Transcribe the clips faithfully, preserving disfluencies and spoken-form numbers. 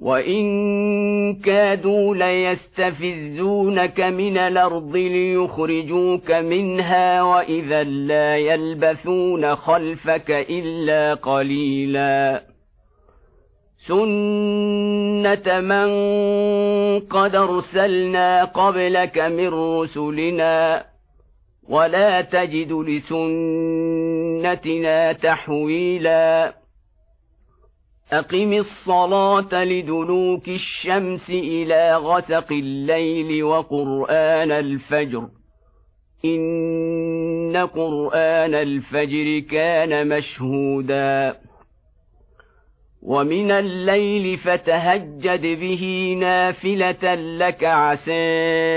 وإن كادوا ليستفزونك من الأرض ليخرجوك منها وإذا لا يلبثون خلفك إلا قليلا سنة من قد أرسلنا قبلك من رسلنا ولا تجد لسنتنا تحويلا أقم الصلاة لدلوك الشمس إلى غسق الليل وقرآن الفجر إن قرآن الفجر كان مشهودا ومن الليل فتهجد به نافلة لك عسى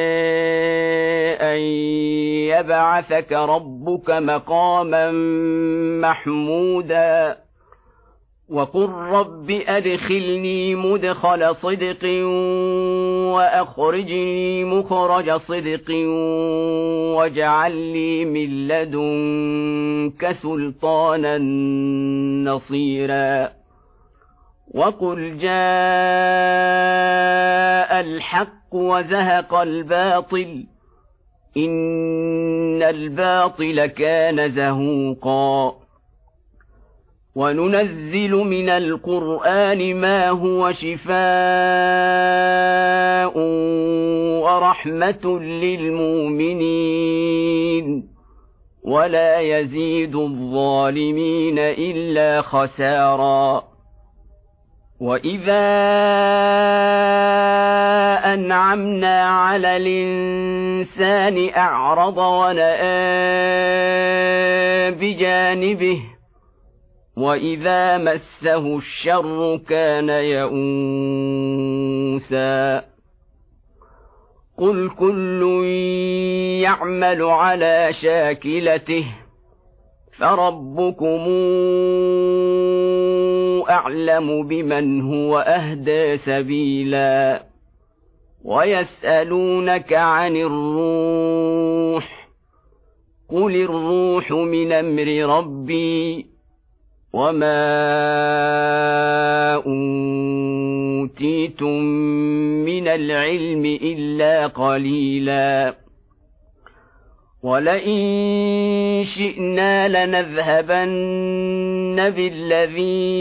أن يبعثك ربك مقاما محمودا وقل رب أدخلني مدخل صدق وأخرجني مخرج صدق واجعل لي من لدنك سلطانا نصيرا وقل جاء الحق وزهق الباطل إن الباطل كان زهوقا وننزل من القرآن ما هو شفاء ورحمة للمؤمنين ولا يزيد الظالمين إلا خسارا وإذا أنعمنا على الإنسان أعرض ونأى بجانبه وإذا مسه الشر كان يئوسا قل كل يعمل على شاكلته فربكم أعلم بمن هو أهدى سبيلا ويسألونك عن الروح قل الروح من أمر ربي وما أوتيتم من العلم إلا قليلا ولئن شئنا لنذهبن بالذي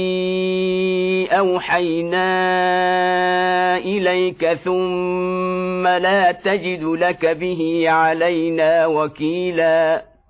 أوحينا إليك ثم لا تجد لك به علينا وكيلا